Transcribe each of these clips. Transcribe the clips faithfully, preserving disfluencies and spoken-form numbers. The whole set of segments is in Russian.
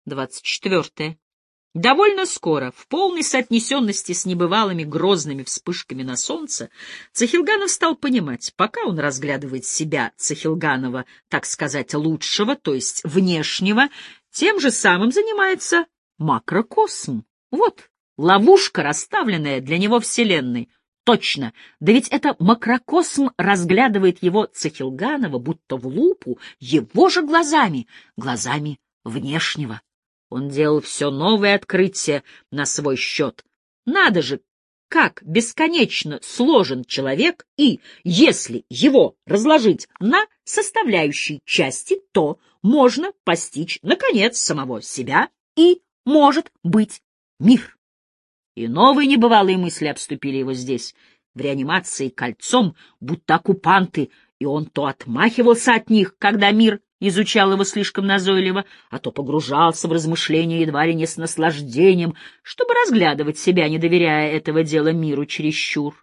двадцать четвёртое. Довольно скоро, в полной соотнесенности с небывалыми грозными вспышками на солнце, Цахилганов стал понимать, пока он разглядывает себя, Цахилганова, так сказать, лучшего, то есть внешнего, тем же самым занимается макрокосм. Вот ловушка, расставленная для него Вселенной. Точно, да ведь это макрокосм разглядывает его, Цахилганова, будто в лупу, его же глазами, глазами внешнего. Он делал все новые открытия на свой счет. Надо же, как бесконечно сложен человек, и если его разложить на составляющие части, то можно постичь, наконец, самого себя и, может быть, мир. И новые небывалые мысли обступили его здесь, в реанимации кольцом, будто оккупанты, и он то отмахивался от них, когда мир изучал его слишком назойливо, а то погружался в размышления едва ли не с наслаждением, чтобы разглядывать себя, не доверяя этого дела миру чересчур.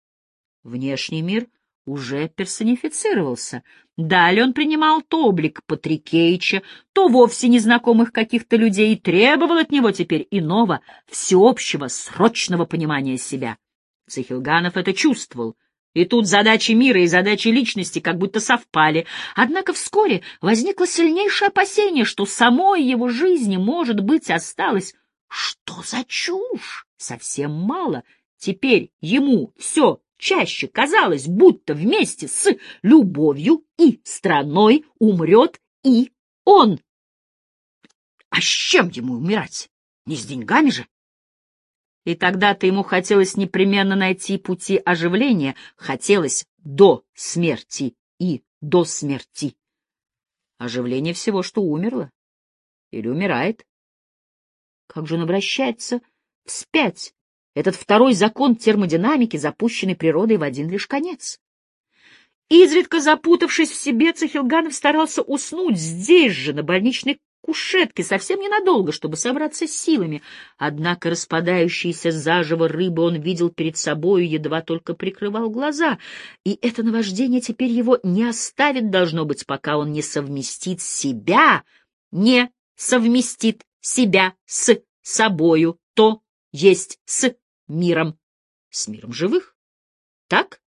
Внешний мир уже персонифицировался. Далее он принимал то облик Патрикеича, то вовсе незнакомых каких-то людей, и требовал от него теперь иного, всеобщего, срочного понимания себя. Цахилганов это чувствовал. И тут задачи мира и задачи личности как будто совпали. Однако вскоре возникло сильнейшее опасение, что самой его жизни, может быть, осталось... Что за чушь? Совсем мало. Теперь ему все чаще казалось, будто вместе с любовью и страной умрет и он. А с чем ему умирать? Не с деньгами же? И тогда-то ему хотелось непременно найти пути оживления, хотелось до смерти и до смерти. Оживление всего, что умерло или умирает. Как же он обращается вспять? Этот второй закон термодинамики, запущенный природой в один лишь конец. Изредка запутавшись в себе, Цахилганов старался уснуть здесь же, на больничной кушетке, совсем ненадолго, чтобы собраться с силами. Однако распадающиеся заживо рыбы он видел перед собою, едва только прикрывал глаза. И это наваждение теперь его не оставит, должно быть, пока он не совместит себя, не совместит себя с собою, то есть с миром, с миром живых. Так?